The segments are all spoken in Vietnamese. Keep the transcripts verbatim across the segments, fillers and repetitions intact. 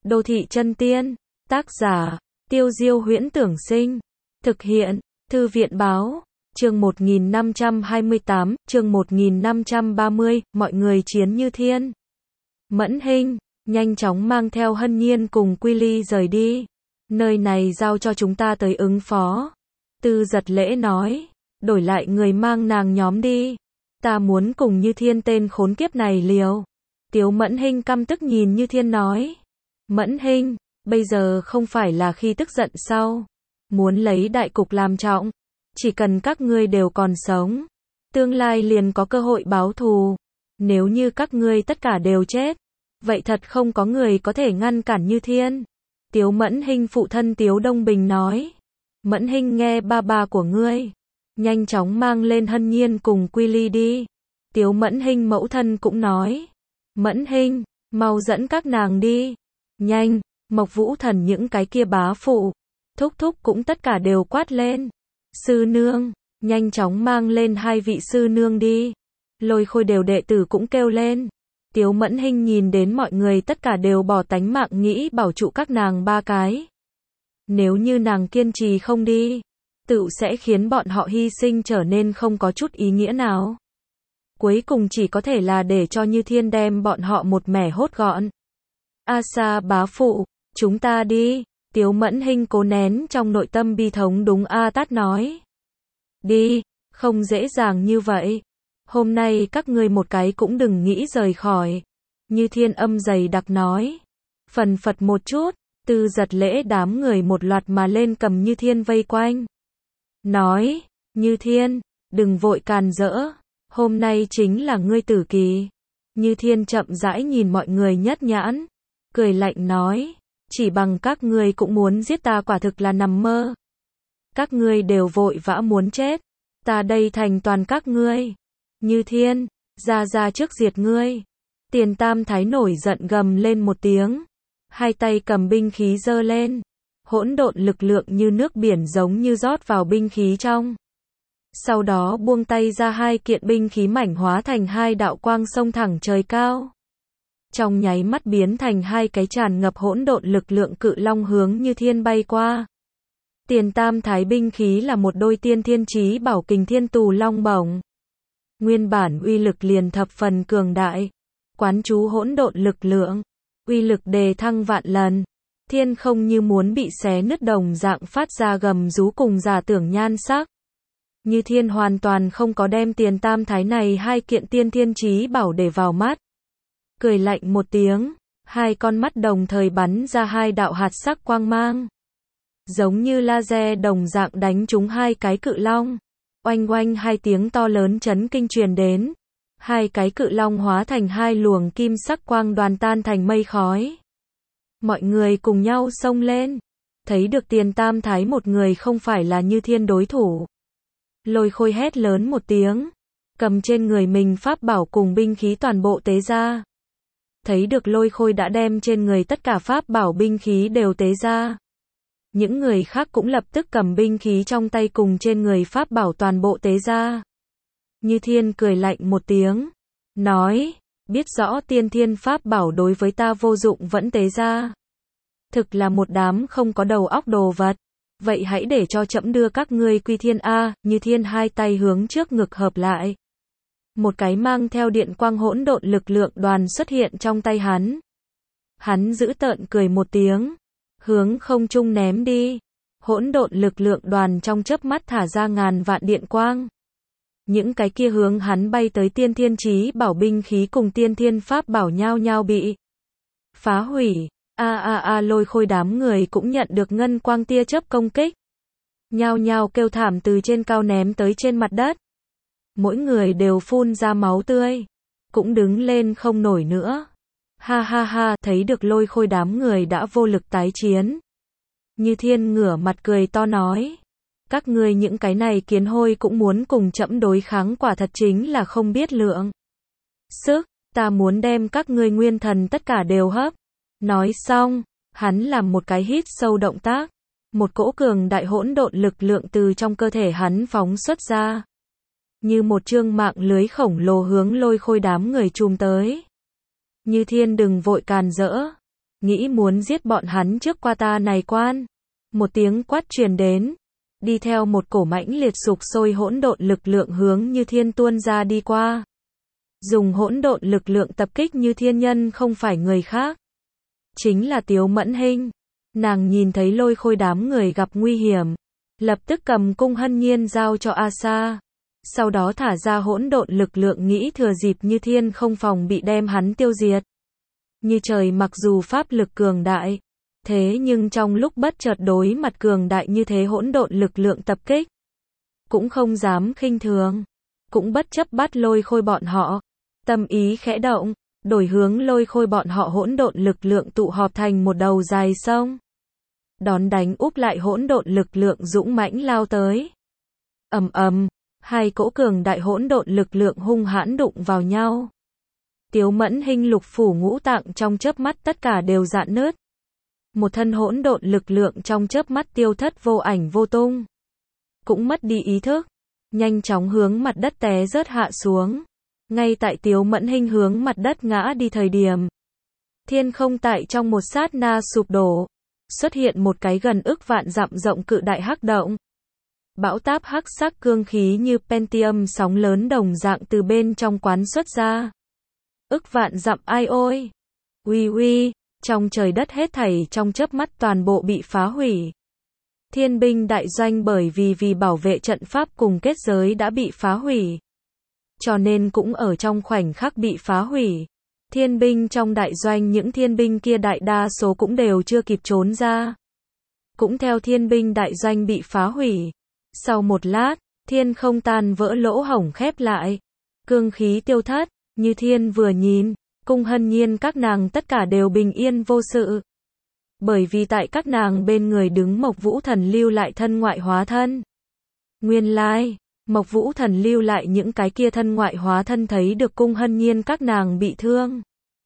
Đô thị chân tiên. Tác giả, Tiêu Diêu Huyễn Tưởng Sinh. Thực hiện, Thư viện Báo. Chương một nghìn năm trăm hai mươi tám, chương một nghìn năm trăm ba mươi, mọi người chiến như thiên. Mẫn Hinh, nhanh chóng mang theo Hân Nhiên cùng Quy Ly rời đi. Nơi này giao cho chúng ta tới ứng phó. Tư Giật Lễ nói, đổi lại người mang nàng nhóm đi. Ta muốn cùng Như Thiên tên khốn kiếp này liều. Tiếu Mẫn Hinh căm tức nhìn Như Thiên nói. Mẫn Hinh, bây giờ không phải là khi tức giận sao? Muốn lấy đại cục làm trọng. Chỉ cần các ngươi đều còn sống, tương lai liền có cơ hội báo thù. Nếu như các ngươi tất cả đều chết, vậy thật không có người có thể ngăn cản Như Thiên. Tiếu Mẫn Hinh phụ thân Tiếu Đông Bình nói. Mẫn Hinh nghe ba ba của ngươi, nhanh chóng mang lên Hân Nhiên cùng Quy Ly đi. Tiếu Mẫn Hinh mẫu thân cũng nói. Mẫn Hinh, mau dẫn các nàng đi. Nhanh, Mộc Vũ Thần những cái kia bá phụ, thúc thúc cũng tất cả đều quát lên. Sư nương, nhanh chóng mang lên hai vị sư nương đi. Lôi Khôi đều đệ tử cũng kêu lên. Tiếu Mẫn Hinh nhìn đến mọi người tất cả đều bỏ tánh mạng nghĩ bảo trụ các nàng ba cái. Nếu như nàng kiên trì không đi, tự sẽ khiến bọn họ hy sinh trở nên không có chút ý nghĩa nào. Cuối cùng chỉ có thể là để cho Như Thiên đem bọn họ một mẻ hốt gọn. A Sa bá phụ, chúng ta đi. Tiếu Mẫn Hinh cố nén trong nội tâm bi thống đúng A Tát nói. Đi, không dễ dàng như vậy. Hôm nay các ngươi một cái cũng đừng nghĩ rời khỏi. Như Thiên âm dày đặc nói. Phần phật một chút, Tư Giật Lễ đám người một loạt mà lên cầm Như Thiên vây quanh. Nói, Như Thiên, đừng vội càn rỡ. Hôm nay chính là ngươi tử kỳ. Như Thiên chậm rãi nhìn mọi người nhất nhãn, cười lạnh nói. Chỉ bằng các ngươi cũng muốn giết ta quả thực là nằm mơ. Các ngươi đều vội vã muốn chết. Ta đây thành toàn các ngươi. Như Thiên, ra ra trước diệt ngươi. Tiền Tam Thái nổi giận gầm lên một tiếng. Hai tay cầm binh khí giơ lên. Hỗn độn lực lượng như nước biển giống như rót vào binh khí trong. Sau đó buông tay ra hai kiện binh khí mảnh hóa thành hai đạo quang xông thẳng trời cao. Trong nháy mắt biến thành hai cái tràn ngập hỗn độn lực lượng cự long hướng Như Thiên bay qua. Tiền Tam Thái binh khí là một đôi tiên thiên chí bảo kình thiên tù long bổng. Nguyên bản uy lực liền thập phần cường đại, quán chú hỗn độn lực lượng, uy lực đề thăng vạn lần. Thiên không như muốn bị xé nứt đồng dạng phát ra gầm rú cùng giả tưởng nhan sắc. Như Thiên hoàn toàn không có đem Tiền Tam Thái này hai kiện tiên thiên chí bảo để vào mắt. Cười lạnh một tiếng, hai con mắt đồng thời bắn ra hai đạo hạt sắc quang mang. Giống như laser đồng dạng đánh trúng hai cái cự long. Oanh oanh hai tiếng to lớn chấn kinh truyền đến. Hai cái cự long hóa thành hai luồng kim sắc quang đoàn tan thành mây khói. Mọi người cùng nhau xông lên. Thấy được Tiền Tam Thái một người không phải là Như Thiên đối thủ. Lôi Khôi hét lớn một tiếng. Cầm trên người mình pháp bảo cùng binh khí toàn bộ tế ra. Thấy được Lôi Khôi đã đem trên người tất cả pháp bảo binh khí đều tế ra. Những người khác cũng lập tức cầm binh khí trong tay cùng trên người pháp bảo toàn bộ tế ra. Như Thiên cười lạnh một tiếng. Nói, biết rõ tiên thiên pháp bảo đối với ta vô dụng vẫn tế ra. Thực là một đám không có đầu óc đồ vật. Vậy hãy để cho trẫm đưa các ngươi quy thiên A. Như Thiên hai tay hướng trước ngực hợp lại. Một cái mang theo điện quang hỗn độn lực lượng đoàn xuất hiện trong tay hắn. Hắn giữ tợn cười một tiếng, hướng không trung ném đi. Hỗn độn lực lượng đoàn trong chớp mắt thả ra ngàn vạn điện quang. Những cái kia hướng hắn bay tới tiên thiên chí bảo binh khí cùng tiên thiên pháp bảo nhao nhao bị phá hủy. A a a Lôi Khôi đám người cũng nhận được ngân quang tia chớp công kích. Nhao nhao kêu thảm từ trên cao ném tới trên mặt đất. Mỗi người đều phun ra máu tươi, cũng đứng lên không nổi nữa. Ha ha ha, thấy được Lôi Khôi đám người đã vô lực tái chiến. Như Thiên ngửa mặt cười to nói. Các ngươi những cái này kiến hôi cũng muốn cùng trẫm đối kháng quả thật chính là không biết lượng sức, ta muốn đem các ngươi nguyên thần tất cả đều hấp. Nói xong, hắn làm một cái hít sâu động tác. Một cỗ cường đại hỗn độn lực lượng từ trong cơ thể hắn phóng xuất ra. Như một chương mạng lưới khổng lồ hướng Lôi Khôi đám người chùm tới. Như Thiên đừng vội càn rỡ. nghĩ muốn giết bọn hắn trước qua ta này quan. Một tiếng quát truyền đến, đi theo một cổ mãnh liệt sục sôi hỗn độn lực lượng hướng Như Thiên tuôn ra đi qua. Dùng hỗn độn lực lượng tập kích Như Thiên nhân không phải người khác, chính là Tiếu Mẫn Hinh. Nàng nhìn thấy Lôi Khôi đám người gặp nguy hiểm, lập tức cầm cung Hân Nhiên giao cho A Sa, sau đó thả ra hỗn độn lực lượng nghĩ thừa dịp Như Thiên không phòng bị đem hắn tiêu diệt. Như Trời mặc dù pháp lực cường đại, thế nhưng trong lúc bất chợt đối mặt cường đại như thế hỗn độn lực lượng tập kích, cũng không dám khinh thường, cũng bất chấp bắt Lôi Khôi bọn họ, tâm ý khẽ động, đổi hướng Lôi Khôi bọn họ hỗn độn lực lượng tụ họp thành một đầu dài sông, đón đánh úp lại hỗn độn lực lượng dũng mãnh lao tới. Ầm ầm, hai cỗ cường đại hỗn độn lực lượng hung hãn đụng vào nhau. Tiếu Mẫn Hinh lục phủ ngũ tạng trong chớp mắt tất cả đều rạn nứt. Một thân hỗn độn lực lượng trong chớp mắt tiêu thất vô ảnh vô tung, cũng mất đi ý thức, nhanh chóng hướng mặt đất té rớt hạ xuống. Ngay tại Tiếu Mẫn Hinh hướng mặt đất ngã đi thời điểm, thiên không tại trong một sát na sụp đổ, xuất hiện một cái gần ức vạn dặm rộng cự đại hắc động. Bão táp hắc sắc cương khí như Pentium sóng lớn đồng dạng từ bên trong quán xuất ra. Ức vạn dặm ai ôi, uy uy, trong trời đất hết thảy trong chớp mắt toàn bộ bị phá hủy. Thiên binh đại doanh bởi vì vì bảo vệ trận pháp cùng kết giới đã bị phá hủy, cho nên cũng ở trong khoảnh khắc bị phá hủy. Thiên binh trong đại doanh những thiên binh kia đại đa số cũng đều chưa kịp trốn ra, cũng theo thiên binh đại doanh bị phá hủy. Sau một lát, thiên không tan vỡ lỗ hổng khép lại, cương khí tiêu thất. Như Thiên vừa nhìn, cung Hân Nhiên các nàng tất cả đều bình yên vô sự. Bởi vì tại các nàng bên người đứng Mộc Vũ Thần lưu lại thân ngoại hóa thân. Nguyên lai, Mộc Vũ Thần lưu lại những cái kia thân ngoại hóa thân thấy được cung Hân Nhiên các nàng bị thương,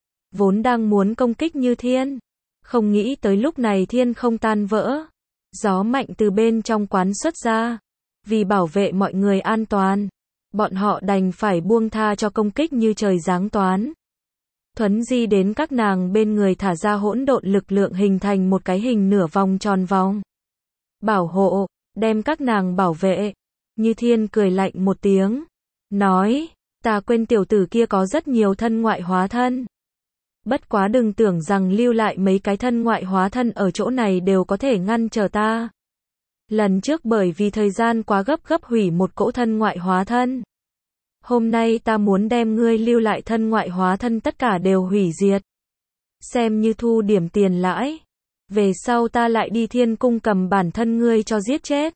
vốn đang muốn công kích Như Thiên, không nghĩ tới lúc này thiên không tan vỡ, gió mạnh từ bên trong quán xuất ra, vì bảo vệ mọi người an toàn, bọn họ đành phải buông tha cho công kích Như Trời giáng toán. Thuấn di đến các nàng bên người thả ra hỗn độn lực lượng hình thành một cái hình nửa vòng tròn vòng, bảo hộ, đem các nàng bảo vệ. Như Thiên cười lạnh một tiếng, nói, ta quên tiểu tử kia có rất nhiều thân ngoại hóa thân. Bất quá đừng tưởng rằng lưu lại mấy cái thân ngoại hóa thân ở chỗ này đều có thể ngăn trở ta. Lần trước bởi vì thời gian quá gấp gấp hủy một cỗ thân ngoại hóa thân. Hôm nay ta muốn đem ngươi lưu lại thân ngoại hóa thân tất cả đều hủy diệt. Xem như thu điểm tiền lãi. Về sau ta lại đi thiên cung cầm bản thân ngươi cho giết chết.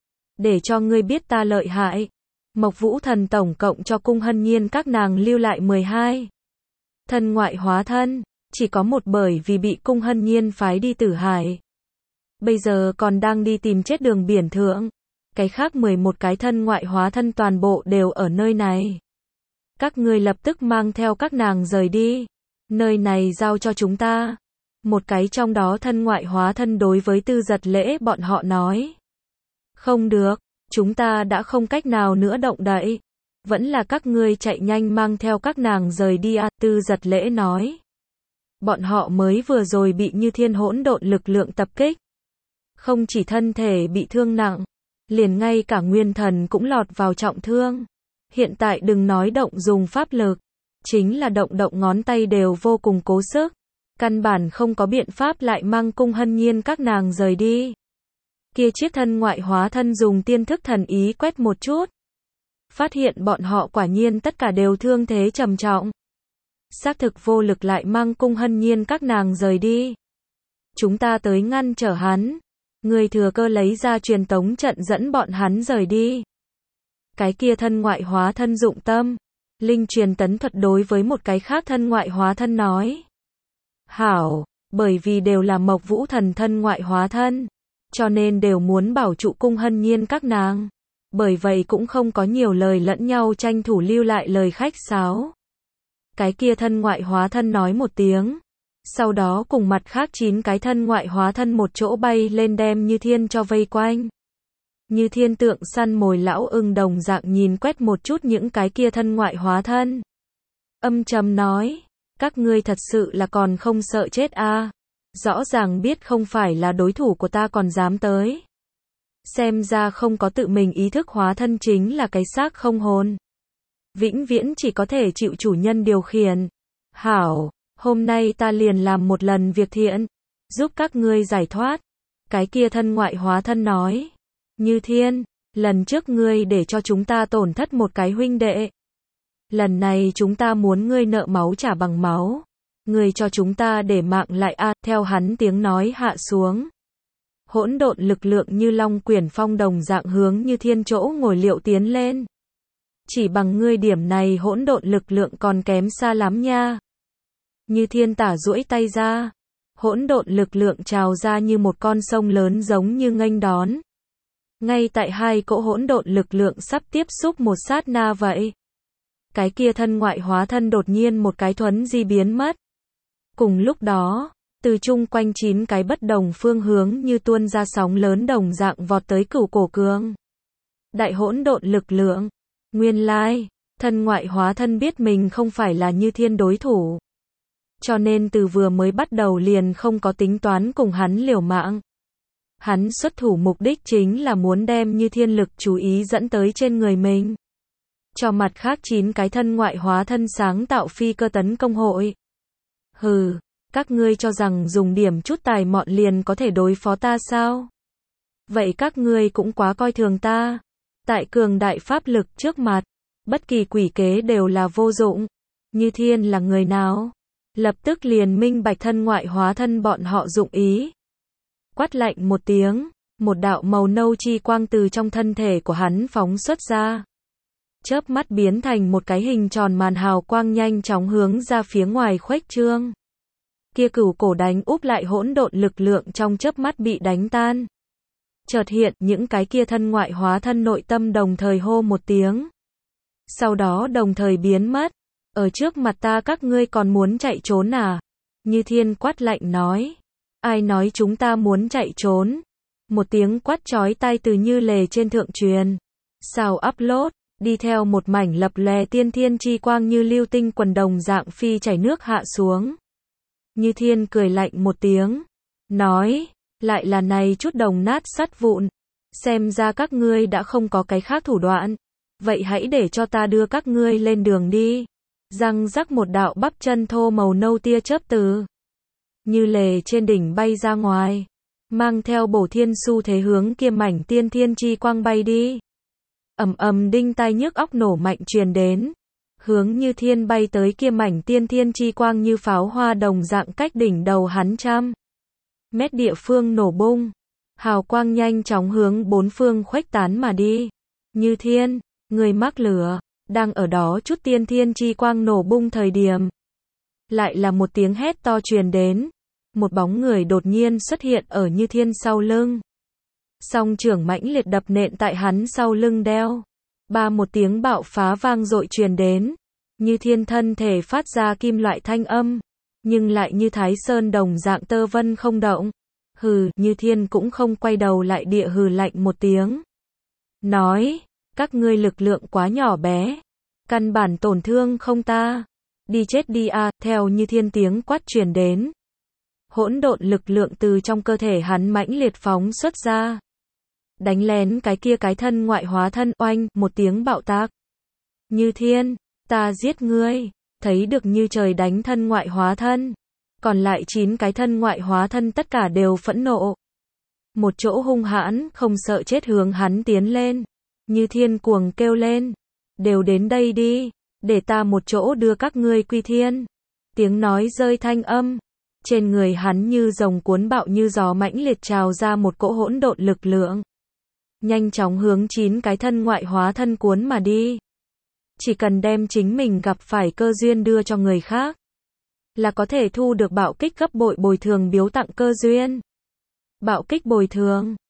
Để cho ngươi biết ta lợi hại. Mộc Vũ Thần tổng cộng cho cung Hân Nhiên các nàng lưu lại mười hai thân ngoại hóa thân, chỉ có một bởi vì bị cung Hân Nhiên phái đi Tử Hải. Bây giờ còn đang đi tìm chết đường biển thượng. Cái khác mười một cái thân ngoại hóa thân toàn bộ đều ở nơi này. Các ngươi lập tức mang theo các nàng rời đi. Nơi này giao cho chúng ta. Một cái trong đó thân ngoại hóa thân đối với Tư Giật Lễ bọn họ nói. Không được, chúng ta đã không cách nào nữa động đậy. Vẫn là các ngươi chạy nhanh mang theo các nàng rời đi à, Tư Giật Lễ nói. Bọn họ mới vừa rồi bị Như Thiên hỗn độn lực lượng tập kích. Không chỉ thân thể bị thương nặng, liền ngay cả nguyên thần cũng lọt vào trọng thương. Hiện tại đừng nói động dùng pháp lực, chính là động động ngón tay đều vô cùng cố sức. Căn bản không có biện pháp lại mang cung Hân Nhiên các nàng rời đi. Kia chiếc thân ngoại hóa thân dùng tiên thức thần ý quét một chút. Phát hiện bọn họ quả nhiên tất cả đều thương thế trầm trọng. Xác thực vô lực lại mang cung Hân Nhiên các nàng rời đi. Chúng ta tới ngăn trở hắn. Người thừa cơ lấy ra truyền tống trận dẫn bọn hắn rời đi. Cái kia thân ngoại hóa thân dụng tâm. Linh truyền tấn thuật đối với một cái khác thân ngoại hóa thân nói. Hảo, bởi vì đều là Mộc Vũ Thần thân ngoại hóa thân. Cho nên đều muốn bảo trụ cung Hân Nhiên các nàng. Bởi vậy cũng không có nhiều lời lẫn nhau tranh thủ lưu lại lời khách sáo. Cái kia thân ngoại hóa thân nói một tiếng. Sau đó cùng mặt khác chín cái thân ngoại hóa thân một chỗ bay lên đem Như Thiên cho vây quanh. Như Thiên tượng săn mồi lão ưng đồng dạng nhìn quét một chút những cái kia thân ngoại hóa thân. Âm trầm nói, các ngươi thật sự là còn không sợ chết à. Rõ ràng biết không phải là đối thủ của ta còn dám tới. Xem ra không có tự mình ý thức hóa thân chính là cái xác không hồn. Vĩnh viễn chỉ có thể chịu chủ nhân điều khiển. Hảo, hôm nay ta liền làm một lần việc thiện, giúp các ngươi giải thoát. Cái kia thân ngoại hóa thân nói. Như Thiên, lần trước ngươi để cho chúng ta tổn thất một cái huynh đệ. Lần này chúng ta muốn ngươi nợ máu trả bằng máu. Ngươi cho chúng ta để mạng lại a, à, theo hắn tiếng nói hạ xuống. Hỗn độn lực lượng như long quyển phong đồng dạng hướng Như Thiên chỗ ngồi liệu tiến lên. Chỉ bằng ngươi điểm này hỗn độn lực lượng còn kém xa lắm nha. Như Thiên tả duỗi tay ra. Hỗn độn lực lượng trào ra như một con sông lớn giống như nghênh đón. Ngay tại hai cỗ hỗn độn lực lượng sắp tiếp xúc một sát na vậy. Cái kia thân ngoại hóa thân đột nhiên một cái thuấn di biến mất. Cùng lúc đó, từ chung quanh chín cái bất đồng phương hướng như tuôn ra sóng lớn đồng dạng vọt tới Cửu Cổ Cương. Đại hỗn độn lực lượng. Nguyên lai, thân ngoại hóa thân biết mình không phải là Như Thiên đối thủ. Cho nên từ vừa mới bắt đầu liền không có tính toán cùng hắn liều mạng. Hắn xuất thủ mục đích chính là muốn đem Như Thiên lực chú ý dẫn tới trên người mình. Cho mặt khác chín cái thân ngoại hóa thân sáng tạo phi cơ tấn công hội. Hừ, các ngươi cho rằng dùng điểm chút tài mọn liền có thể đối phó ta sao? Vậy các ngươi cũng quá coi thường ta. Tại cường đại pháp lực trước mặt, bất kỳ quỷ kế đều là vô dụng. Như Thiên là người nào? Lập tức liền minh bạch thân ngoại hóa thân bọn họ dụng ý. Quát lạnh một tiếng, một đạo màu nâu chi quang từ trong thân thể của hắn phóng xuất ra. Chớp mắt biến thành một cái hình tròn màn hào quang nhanh chóng hướng ra phía ngoài khuếch trương. Kia Cửu Cổ đánh úp lại hỗn độn lực lượng trong chớp mắt bị đánh tan. Chợt hiện những cái kia thân ngoại hóa thân nội tâm đồng thời hô một tiếng. Sau đó đồng thời biến mất. Ở trước mặt ta các ngươi còn muốn chạy trốn à? Như Thiên quát lạnh nói. Ai nói chúng ta muốn chạy trốn? Một tiếng quát chói tai từ Như Lề trên thượng truyền. Sao upload, đi theo một mảnh lập lòe tiên thiên chi quang như lưu tinh quần đồng dạng phi chảy nước hạ xuống. Như Thiên cười lạnh một tiếng. Nói, lại là này chút đồng nát sắt vụn. Xem ra các ngươi đã không có cái khác thủ đoạn. Vậy hãy để cho ta đưa các ngươi lên đường đi. Răng rắc một đạo bắp chân thô màu nâu tia chớp từ Như Lề trên đỉnh bay ra ngoài, mang theo bổ thiên xu thế hướng kia mảnh tiên thiên chi quang bay đi. Ầm ầm đinh tai nhức óc nổ mạnh truyền đến, hướng Như Thiên bay tới kia mảnh tiên thiên chi quang như pháo hoa đồng dạng cách đỉnh đầu hắn trăm mét địa phương nổ bung, hào quang nhanh chóng hướng bốn phương khuếch tán mà đi. Như Thiên, người mắc lửa. Đang ở đó chút tiên thiên chi quang nổ bung thời điểm. Lại là một tiếng hét to truyền đến. Một bóng người đột nhiên xuất hiện ở Như Thiên sau lưng. Song trưởng mãnh liệt đập nện tại hắn sau lưng đeo. Ba một tiếng bạo phá vang dội truyền đến. Như Thiên thân thể phát ra kim loại thanh âm. Nhưng lại như Thái Sơn đồng dạng tơ vân không động. Hừ, Như Thiên cũng không quay đầu lại địa hừ lạnh một tiếng. Nói. Các ngươi lực lượng quá nhỏ bé. Căn bản tổn thương không ta. Đi chết đi a, à, theo Như Thiên tiếng quát truyền đến. Hỗn độn lực lượng từ trong cơ thể hắn mãnh liệt phóng xuất ra. Đánh lén cái kia cái thân ngoại hóa thân oanh, một tiếng bạo tạc. Như Thiên, ta giết ngươi. Thấy được như trời đánh thân ngoại hóa thân. Còn lại chín cái thân ngoại hóa thân tất cả đều phẫn nộ. Một chỗ hung hãn, không sợ chết hướng hắn tiến lên. Như Thiên cuồng kêu lên. Đều đến đây đi. Để ta một chỗ đưa các ngươi quy thiên. Tiếng nói rơi thanh âm. Trên người hắn như rồng cuốn bạo như gió mãnh liệt trào ra một cỗ hỗn độn lực lượng. Nhanh chóng hướng chín cái thân ngoại hóa thân cuốn mà đi. Chỉ cần đem chính mình gặp phải cơ duyên đưa cho người khác. Là có thể thu được bạo kích gấp bội bồi thường biếu tặng cơ duyên. Bạo kích bồi thường.